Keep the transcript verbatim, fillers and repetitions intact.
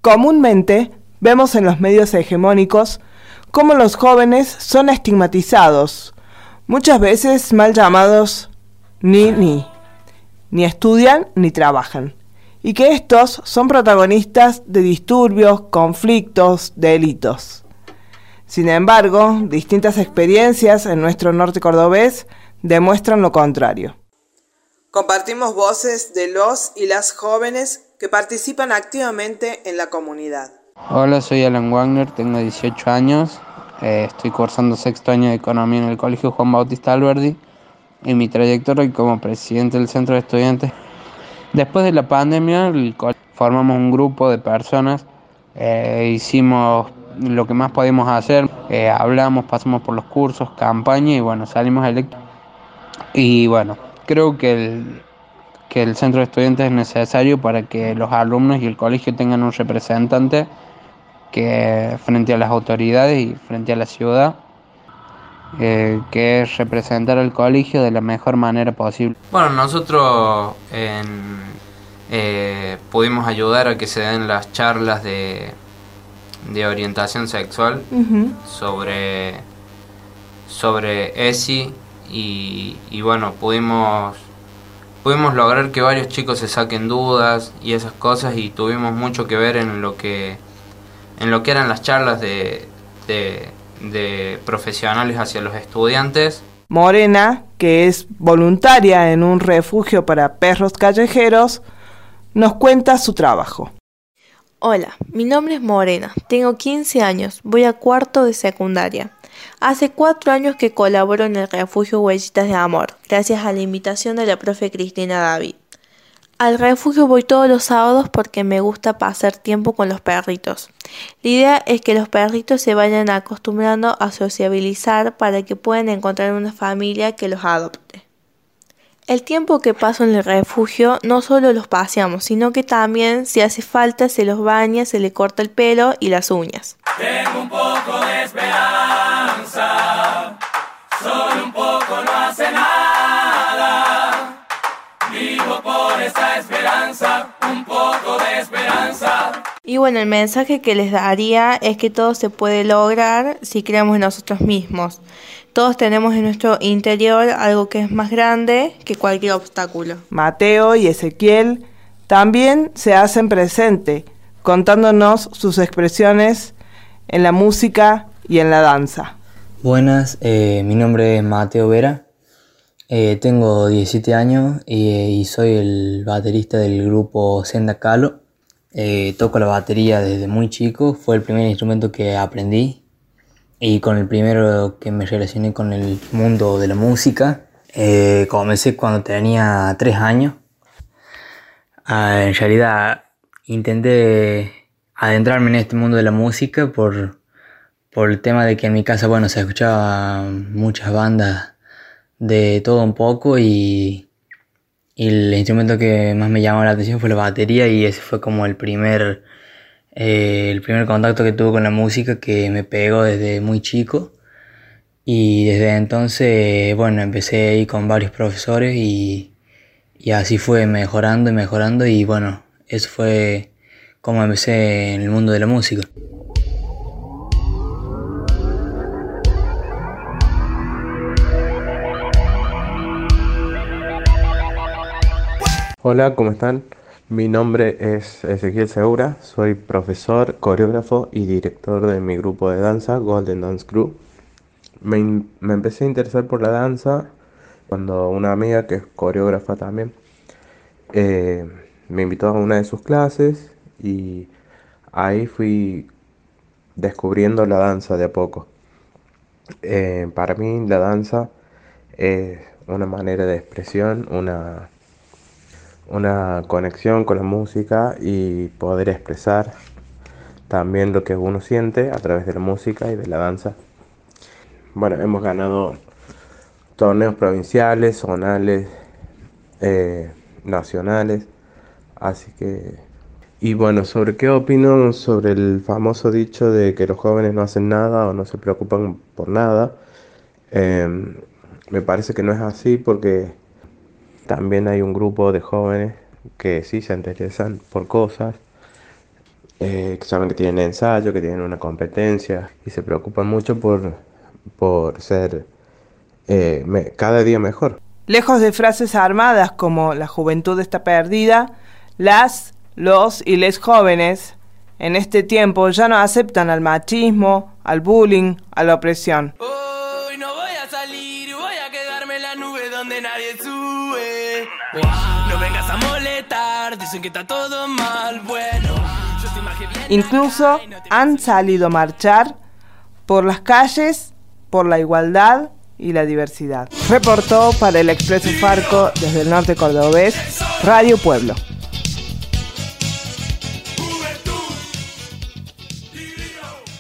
Comúnmente vemos en los medios hegemónicos cómo los jóvenes son estigmatizados, muchas veces mal llamados ni ni, ni estudian ni trabajan, y que estos son protagonistas de disturbios, conflictos, delitos. Sin embargo, distintas experiencias en nuestro norte cordobés demuestran lo contrario. Compartimos voces de los y las jóvenes que participan activamente en la comunidad. Hola, soy Alan Wagner, tengo dieciocho años, eh, estoy cursando sexto año de Economía en el Colegio Juan Bautista Alberdi y mi trayectoria como presidente del Centro de Estudiantes. Después de la pandemia, el co- formamos un grupo de personas, eh, hicimos lo que más podíamos hacer, eh, hablamos, pasamos por los cursos, campaña y bueno, salimos electos. Y bueno, creo que el, que el Centro de Estudiantes es necesario para que los alumnos y el colegio tengan un representante que frente a las autoridades y frente a la ciudad, eh, que es representar al colegio de la mejor manera posible. Bueno, nosotros en, eh, pudimos ayudar a que se den las charlas de, de orientación sexual Uh-huh. sobre, sobre ESI y, y bueno, pudimos, pudimos lograr que varios chicos se saquen dudas y esas cosas y tuvimos mucho que ver en lo que en lo que eran las charlas de, de, de profesionales hacia los estudiantes. Morena, que es voluntaria en un refugio para perros callejeros, nos cuenta su trabajo. Hola, mi nombre es Morena, tengo quince años, voy a cuarto de secundaria. Hace cuatro años que colaboro en el refugio Huellitas de Amor, gracias a la invitación de la profe Cristina David. Al refugio voy todos los sábados porque me gusta pasar tiempo con los perritos. La idea es que los perritos se vayan acostumbrando a sociabilizar para que puedan encontrar una familia que los adopte. El tiempo que paso en el refugio no solo los paseamos, sino que también, si hace falta, se los baña, se le corta el pelo y las uñas. Tengo un poco de esperanza, solo un poco no hace nada. Vivo por esa esperanza, un poco de esperanza. Y bueno, el mensaje que les daría es que todo se puede lograr si creemos en nosotros mismos. Todos tenemos en nuestro interior algo que es más grande que cualquier obstáculo. Mateo y Ezequiel también se hacen presente, contándonos sus expresiones en la música y en la danza. Buenas, eh, mi nombre es Mateo Vera, eh, tengo diecisiete años y, y soy el baterista del grupo Senda Calo. Eh, toco la batería desde muy chico, fue el primer instrumento que aprendí y con el primero que me relacioné con el mundo de la música. Eh, comencé cuando tenía tres años. Ah, en realidad intenté adentrarme en este mundo de la música por, por el tema de que en mi casa, bueno, se escuchaban muchas bandas de todo un poco y, y el instrumento que más me llamó la atención fue la batería y ese fue como el primer, eh, el primer contacto que tuve con la música que me pegó desde muy chico. Y desde entonces, bueno, empecé a ir con varios profesores y, y así fue mejorando y mejorando y bueno, eso fue como empecé en el mundo de la música. Hola, ¿cómo están? Mi nombre es Ezequiel Segura, soy profesor, coreógrafo y director de mi grupo de danza, Golden Dance Crew. Me, in- me empecé a interesar por la danza cuando una amiga, que es coreógrafa también, eh, me invitó a una de sus clases y ahí fui descubriendo la danza de a poco. Eh, para mí la danza es una manera de expresión, una una conexión con la música y poder expresar también lo que uno siente a través de la música y de la danza. Bueno, hemos ganado torneos provinciales, zonales, eh, nacionales, así que... Y bueno, ¿sobre qué opino sobre el famoso dicho de que los jóvenes no hacen nada o no se preocupan por nada? Eh, me parece que no es así porque también hay un grupo de jóvenes que sí se interesan por cosas eh, que saben que tienen ensayo, que tienen una competencia y se preocupan mucho por, por ser eh, me, cada día mejor. Lejos de frases armadas como la juventud está perdida, las, los y les jóvenes en este tiempo ya no aceptan al machismo, al bullying, a la opresión. Hoy no voy a salir, voy a quedarme en la nube donde nadie sube. No vengas a molestar, dicen que está todo mal, bueno. Yo estoy más que bien. Incluso han salido a marchar por las calles, por la igualdad y la diversidad. Reportó para el Expreso Farco desde el norte cordobés, Radio Pueblo.